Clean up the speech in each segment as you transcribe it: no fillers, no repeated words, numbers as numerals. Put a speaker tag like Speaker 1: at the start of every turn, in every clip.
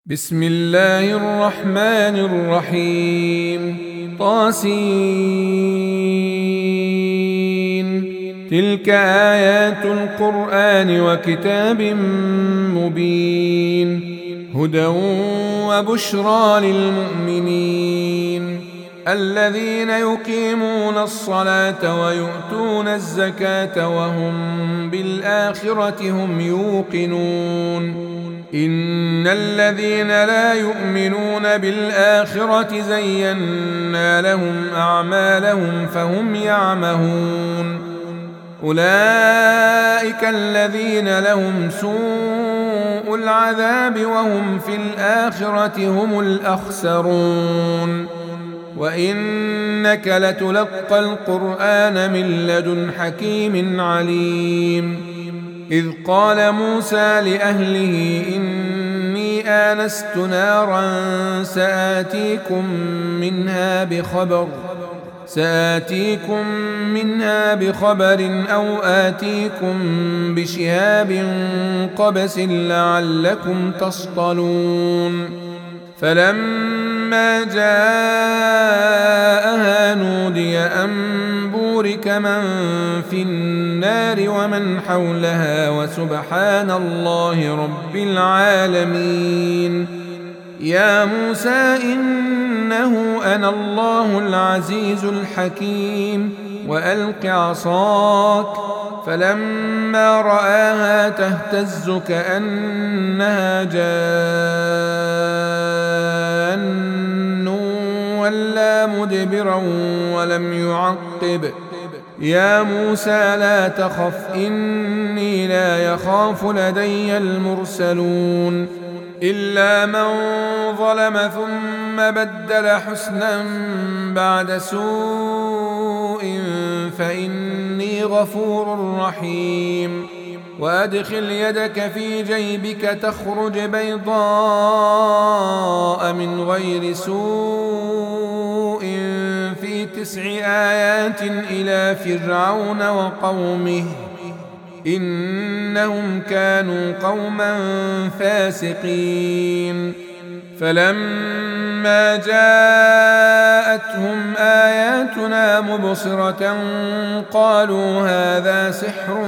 Speaker 1: بسم الله الرحمن الرحيم طاسين. تلك آيات القرآن وكتاب مبين، هدى وبشرى للمؤمنين الذين يقيمون الصلاة ويؤتون الزكاة وهم بالآخرة هم يوقنون. إن الذين لا يؤمنون بالآخرة زينا لهم أعمالهم فهم يعمهون. أولئك الذين لهم سوء العذاب وهم في الآخرة هم الأخسرون. وإنك لتلقى القرآن من لدن حكيم عليم. إذ قال موسى لأهله إني آنست نارا سآتيكم منها بخبر أو آتيكم بشهاب قبس لعلكم تصطلون. فلما جاءها نودي أن بورك من في النار ومن حولها وسبحان الله رب العالمين. يا موسى إنه أنا الله العزيز الحكيم وألق عصاك. فلما رآها تهتز كأنها جان ولا مدبرا ولم يعقب. يا موسى لا تخف إني لا يخاف لدي المرسلون. إلا من ظلم ثم بدل حسنا بعد سوء فإني غفور رحيم. وأدخل يدك في جيبك تخرج بيضاء من غير سوء في 9 آيات إلى فرعون وقومه إنهم كانوا قوما فاسقين. فلما جاءتهم آياتنا مبصرة قالوا هذا سحر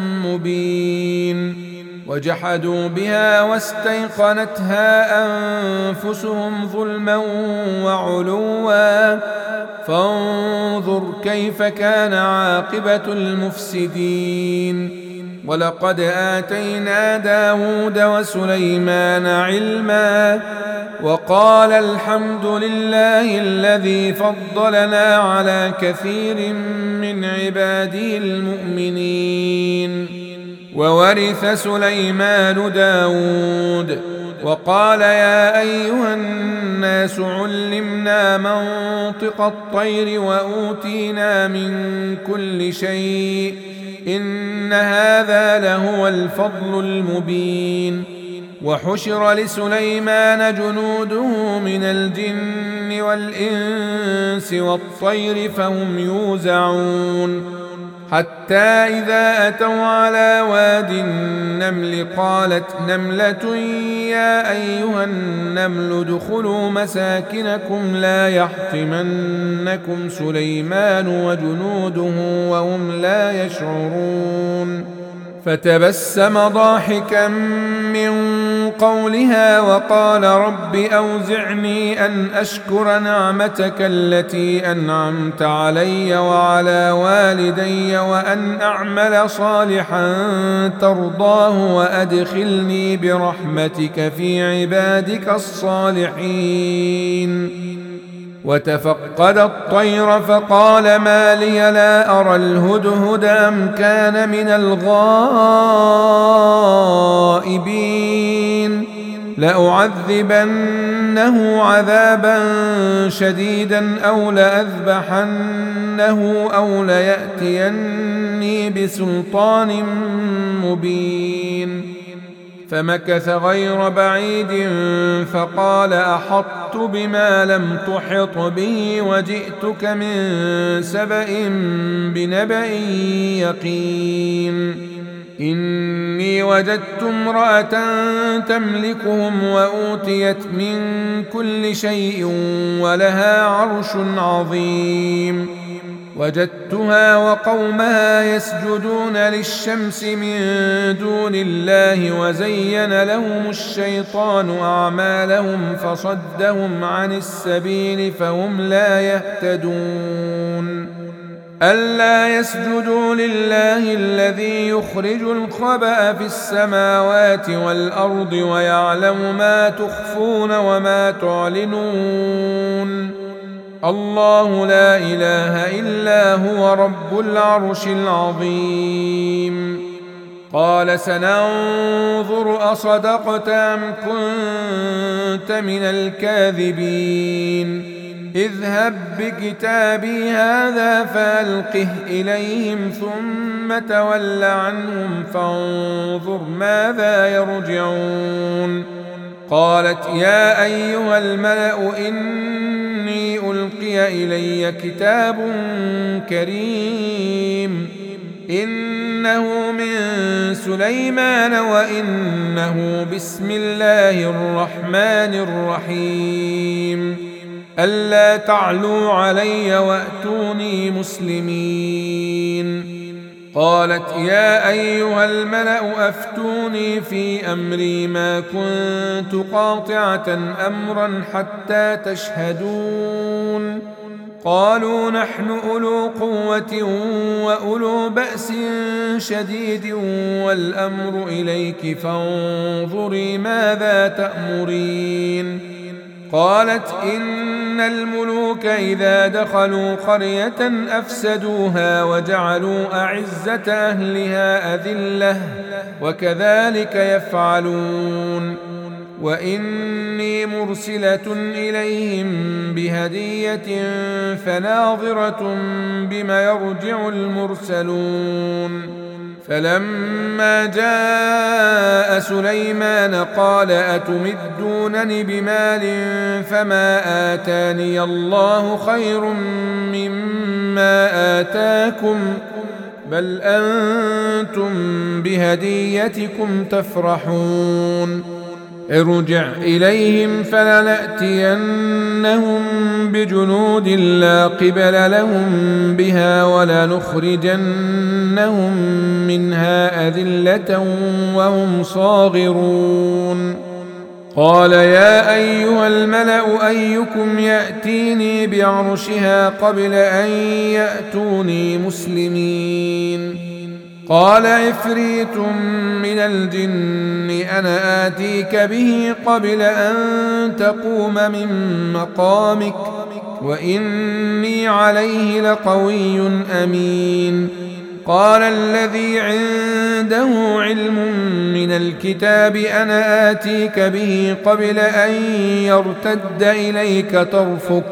Speaker 1: مبين. وجحدوا بها واستيقنتها أنفسهم ظلما وعلوا فانظر كيف كان عاقبة المفسدين. ولقد آتينا داود وسليمان علما وقال الحمد لله الذي فضلنا على كثير من عباده المؤمنين. وورث سليمان داود وقال يا أيها الناس علمنا منطق الطير وأوتينا من كل شيء إن هذا لهو الفضل المبين. وحشر لسليمان جنوده من الجن والإنس والطير فهم يوزعون. حتى إذا أتوا على واد النمل قالت نملة يا أيها النمل ادخلوا مساكنكم لا يحطمنكم سليمان وجنوده وهم لا يشعرون. فتبسم ضاحكا من قولها وقال رب أوزعني أن أشكر نعمتك التي أنعمت علي وعلى والدي وأن أعمل صالحا ترضاه وأدخلني برحمتك في عبادك الصالحين. وتفقد الطير فقال ما لي لا أرى الهدهد أم كان من الغائبين. لأعذبنه عذابا شديدا أو لأذبحنه أو ليأتيني بسلطان مبين. فمكث غير بعيد فقال أحطت بما لم تحط به وجئتك من سبأ بنبأ يقين. إني وجدت امرأة تملكهم وأوتيت من كل شيء ولها عرش عظيم. وجدتها وقومها يسجدون للشمس من دون الله وزين لهم الشيطان أعمالهم فصدهم عن السبيل فهم لا يهتدون. ألا يسجدوا لله الذي يخرج الخبأ في السماوات والأرض ويعلم ما تخفون وما تعلنون. الله لا إله إلا هو رب العرش العظيم. قال سننظر أصدقت أم كنت من الكاذبين. اذهب بكتابي هذا فألقه إليهم ثم تول عنهم فانظر ماذا يرجعون. قالت يا أيها الملأ إني ألقي إلي كتاب كريم إنه من سليمان وإنه بسم الله الرحمن الرحيم ألا تعلوا علي وأتوني مسلمين. قالت يا أيها الملأ أفتوني في أمري ما كنت قاطعة أمرا حتى تشهدون. قالوا نحن أولو قوة وأولو بأس شديد والأمر إليك فانظري ماذا تأمرين. قالت إن الملوك إذا دخلوا قرية أفسدوها وجعلوا أعزة أهلها أذلة وكذلك يفعلون. وإني مرسلة إليهم بهدية فناظرة بما يرجع المرسلون. فلما جاء سليمان قال أتمدونني بمال فما آتاني الله خير مما آتاكم بل أنتم بهديتكم تفرحون. ارجع إليهم فلنأتينهم بجنود لا قبل لهم بها ولنخرجنهم منها أذلة وهم صاغرون. قال يا أيها الملأ أيكم يأتيني بعرشها قبل أن يأتوني مسلمين. قال عفريت من الجن أنا آتيك به قبل أن تقوم من مقامك وإني عليه لقوي أمين. قال الذي عنده علم من الكتاب أنا آتيك به قبل أن يرتد إليك طرفك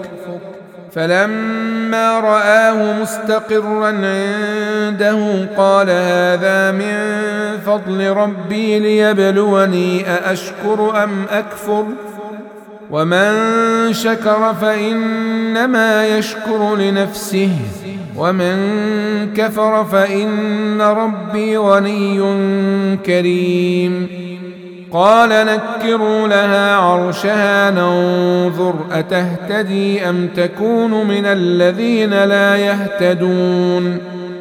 Speaker 1: فلما رآه مستقرا عنده قال هذا من فضل ربي ليبلوني أأشكر أم أكفر ومن شكر فإنما يشكر لنفسه ومن كفر فإن ربي غني كريم. قال نكروا لها عرشها ننظر أتهتدي أم تكون من الذين لا يهتدون.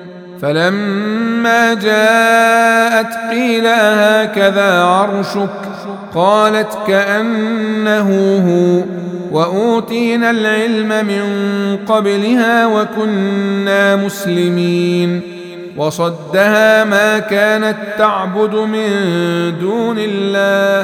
Speaker 1: فلما جاءت قيل هكذا عرشك قالت كأنه هو وأوتينا العلم من قبلها وكنا مسلمين. وصدها ما كانت تعبد من دون الله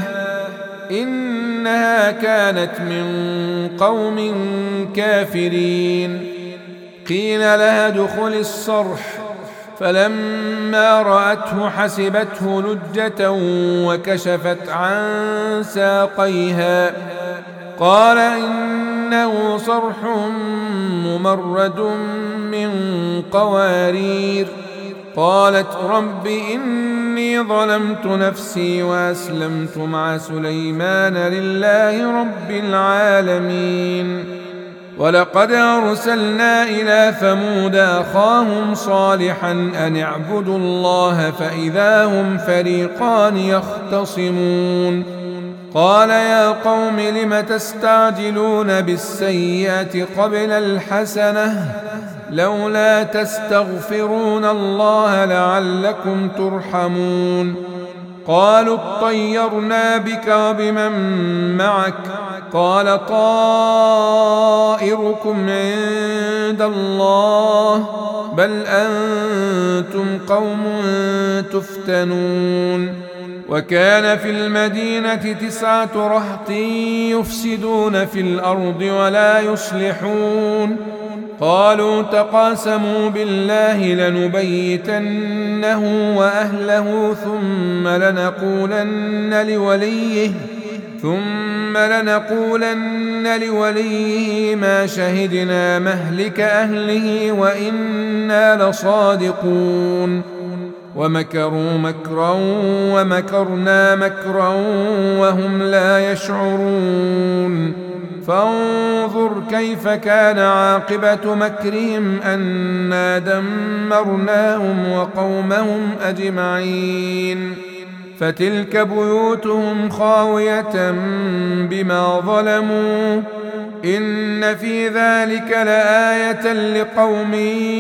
Speaker 1: إنها كانت من قوم كافرين. قيل لها ادخل الصرح فلما رأته حسبته لجة وكشفت عن ساقيها قال إنه صرح ممرد من قوارير. قالت رب إني ظلمت نفسي وأسلمت مع سليمان لله رب العالمين. ولقد أرسلنا إلى ثمود أخاهم صالحا أن اعبدوا الله فإذا هم فريقان يختصمون قال يا قوم لم تستعجلون بالسيئة قبل الحسنة لولا تستغفرون الله لعلكم ترحمون قالوا اطيرنا بك وبمن معك قال طائركم عند الله بل أنتم قوم تفتنون وكان في المدينة 9 رهط يفسدون في الأرض ولا يصلحون قالوا تقاسموا بالله لنبيتنه وأهله ثم لنقولن لوليه ما شهدنا مهلك أهله وإنا لصادقون ومكروا مكرا ومكرنا مكرا وهم لا يشعرون فانظر كيف كان عاقبة مكرهم أنا دمرناهم وقومهم أجمعين فتلك بيوتهم خاوية بما ظلموا إن في ذلك لآية لقوم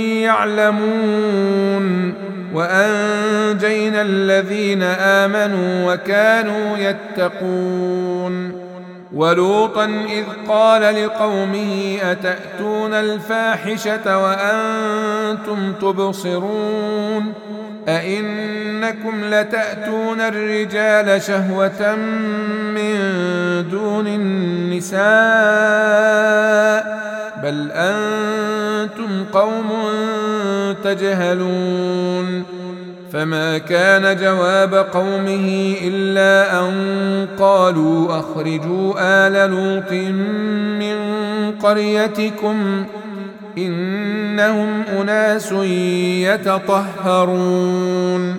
Speaker 1: يعلمون وأنجينا الذين آمنوا وكانوا يتقون ولوطا إذ قال لقومه أتأتون الفاحشة وأنتم تبصرون أئنكم لتأتون الرجال شهوة من دون النساء بل أنتم قوم تجهلون فما كان جواب قومه إلا أن قالوا أخرجوا آل لوط من قريتكم إنهم أناس يتطهرون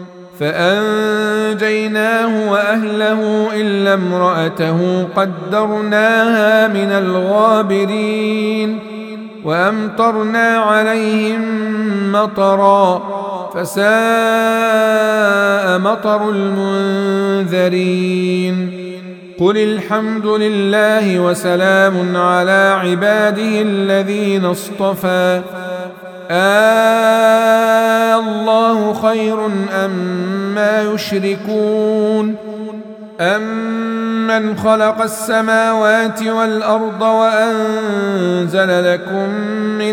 Speaker 1: فأنجيناه وأهله إلا امرأته قدرناها من الغابرين وأمطرنا عليهم مطرا فساء مطر المنذرين قل الحمد لله وسلام على عباده الذين اصطفى الله خير أما يشركون أمن خلق السماوات والأرض وأنزل لكم من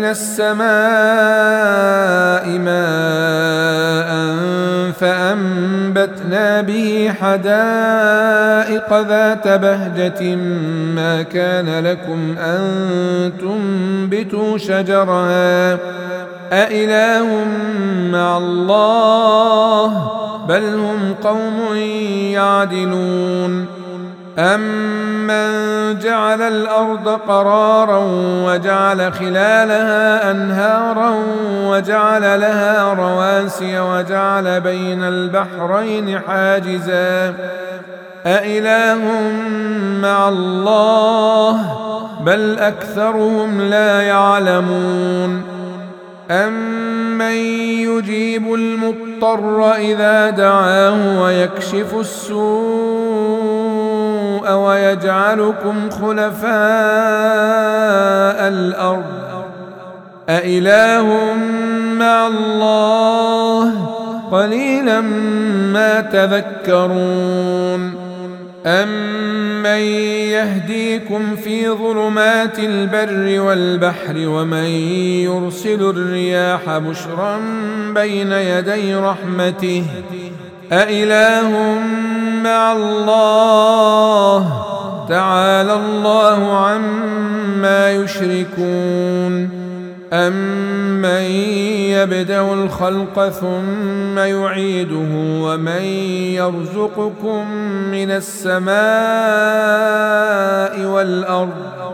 Speaker 1: السماء ماء فأنبتنا به حدائق ذات بهجة ما كان لكم أن تنبتوا شجرها أإله مع الله بل هم قوم يعدلون أمن جعل الأرض قرارا وجعل خلالها أنهارا وجعل لها رواسي وجعل بين البحرين حاجزا أإله مع الله بل أكثرهم لا يعلمون أمن يجيب المضطر إذا دعاه ويكشف السوء ويجعلكم خلفاء الأرض أإله مع الله قليلا ما تذكرون أمن يهديكم في ظلمات البر والبحر ومن يرسل الرياح بشرا بين يدي رحمته أإله مع الله تعالى الله عما يشركون أمن يبدأ الخلق ثم يعيده ومن يرزقكم من السماء والأرض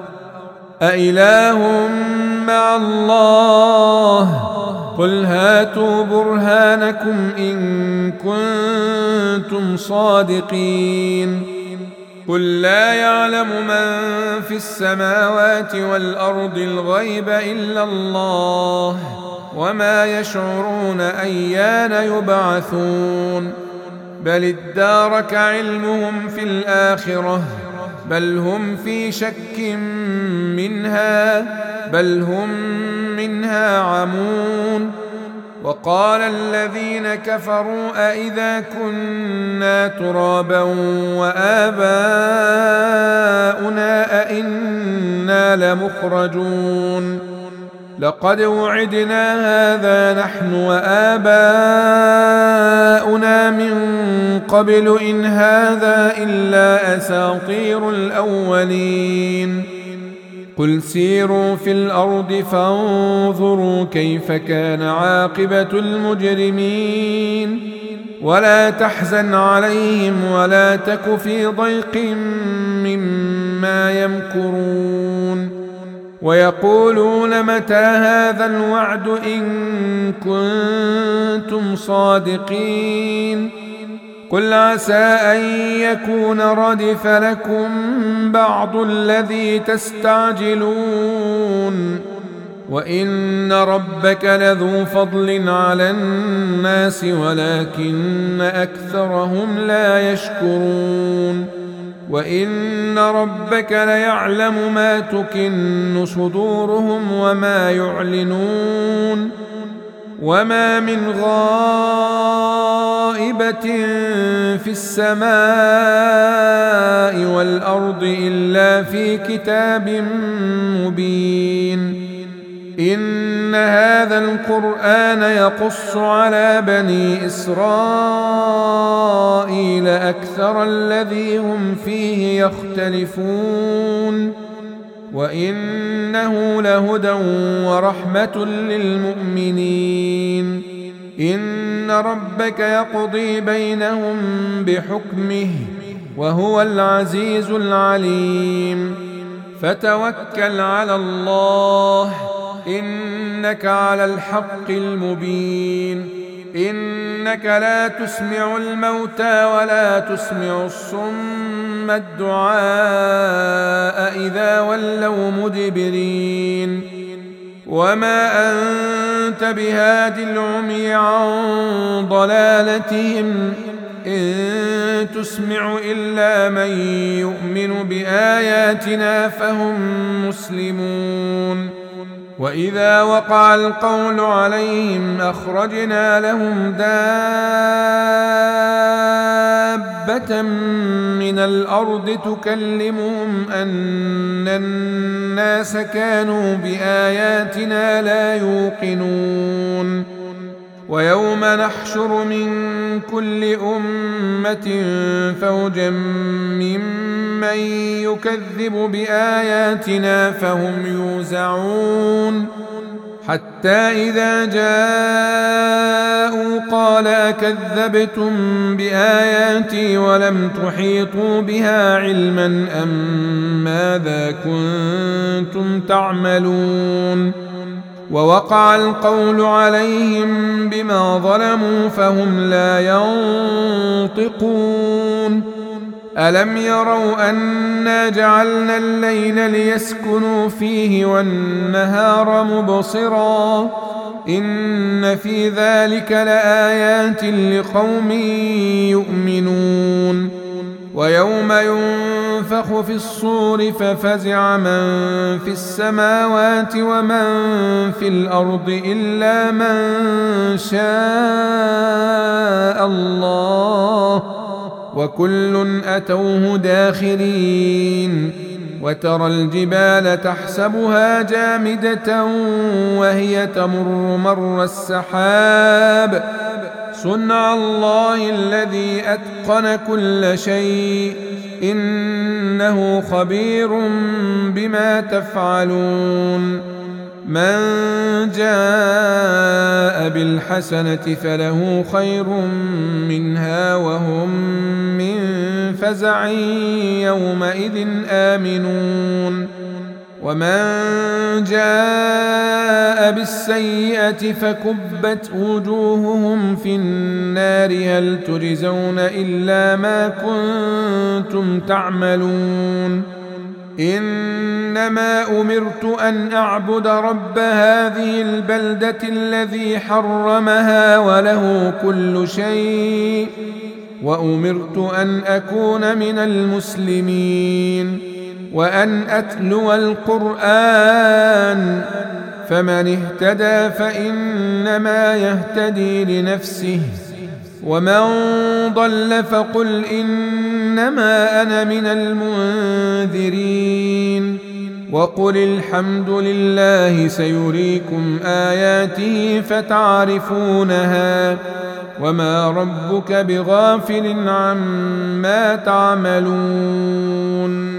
Speaker 1: أإله مع الله قل هاتوا برهانكم إن كنتم صادقين قل لا يعلم من في السماوات والأرض الغيب إلا الله وما يشعرون أيان يبعثون بل ادارك علمهم في الآخرة بل هم في شك منها بل هم منها عمون وقال الذين كفروا أئذا كنا ترابا وآباؤنا أئنا لمخرجون لقد وعدنا هذا نحن وآباؤنا من قبل إن هذا إلا أساطير الأولين قل سيروا في الأرض فانظروا كيف كان عاقبة المجرمين ولا تحزن عليهم ولا تك في ضيق مما يمكرون ويقولون متى هذا الوعد إن كنتم صادقين قل عسى أن يكون ردف لكم بعض الذي تستعجلون وإن ربك لذو فضل على الناس ولكن أكثرهم لا يشكرون وإن ربك ليعلم ما تكن صدورهم وما يعلنون وما من غائبة في السماء والأرض إلا في كتاب مبين إن هذا القرآن يقص على بني إسرائيل أكثر الذي هم فيه يختلفون وإنه لهدى ورحمة للمؤمنين إن ربك يقضي بينهم بحكمه وهو العزيز العليم فتوكل على الله إنك على الحق المبين إنك لا تسمع الموتى ولا تسمع الصم الدعاء إذا ولوا مدبرين وما أنت بهاد العمي عن ضلالتهم إن تسمع إلا من يؤمن بآياتنا فهم مسلمون وإذا وقع القول عليهم أخرجنا لهم دابة من الأرض تكلمهم أن الناس كانوا بآياتنا لا يوقنون ويوم نحشر من كل أمة فوجا ممن يكذب بآياتنا فهم يوزعون حتى إذا جاءوا قال أكذبتم بآياتي ولم تحيطوا بها علما أم ماذا كنتم تعملون ووقع القول عليهم بما ظلموا فهم لا ينطقون ألم يروا أنا جعلنا الليل ليسكنوا فيه والنهار مبصرا إن في ذلك لآيات لقوم يؤمنون ويوم ينفخ في الصور ففزع من في السماوات ومن في الأرض إلا من شاء الله وكل أتوه داخرين وترى الجبال تحسبها جامدة وهي تمر مر السحاب صنع الله الذي أتقن كل شيء إنه خبير بما تفعلون من جاء بالحسنة فله خير منها وهم من فزع يومئذ آمنون ومن جاء بالسيئة فكبت وجوههم في النار هل تجزون إلا ما كنتم تعملون إنما أمرت أن أعبد رب هذه البلدة الذي حرمها وله كل شيء وأمرت أن أكون من المسلمين وأن أتلو القرآن فمن اهتدى فإنما يهتدي لنفسه ومن ضل فقل إنما أنا من المنذرين وقل الحمد لله سيريكم آياته فتعرفونها وما ربك بغافل عما تعملون